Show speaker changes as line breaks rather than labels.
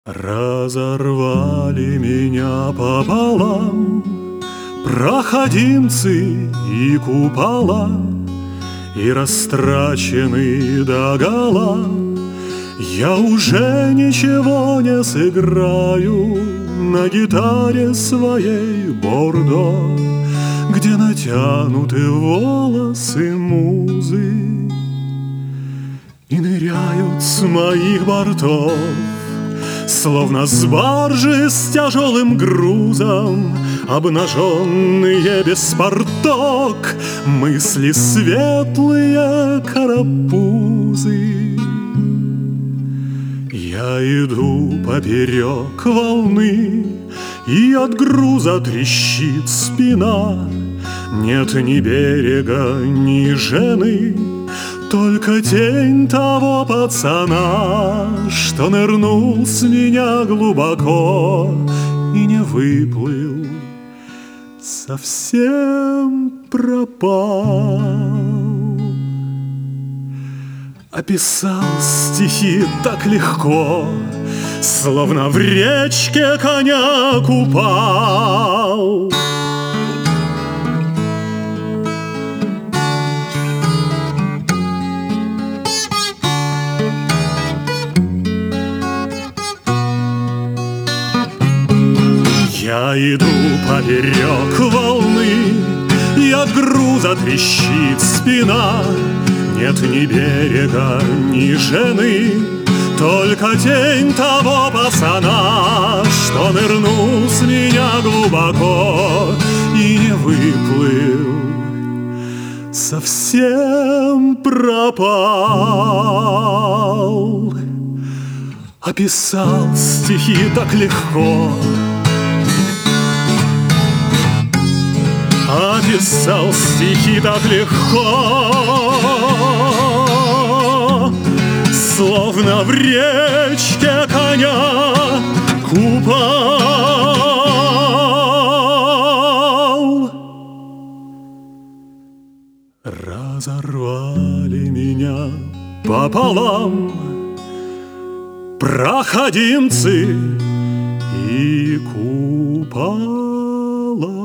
Разорвали меня пополам проходимцы и купола, и растраченный догола. Я уже ничего не сыграю на гитаре своей бордо, где натянуты волосы музы и ныряют с моих бортов, словно с баржи с тяжелым грузом, обнаженные без порток, мысли светлые карапузы. Я иду поперек волны, и от груза трещит спина. Нет ни берега, ни жены, только тень того пацана, что нырнул с меня глубоко и не выплыл, совсем пропал. Описал стихи так легко, словно в речке коня купал. Я иду поперек волны, и от груза трещит спина. Нет ни берега, ни жены, только тень того пацана, что нырнул с меня глубоко и не выплыл, совсем пропал. Описал стихи так легко, описал стихи так легко, словно в речке коня купал. Разорвали меня пополам проходимцы и купола.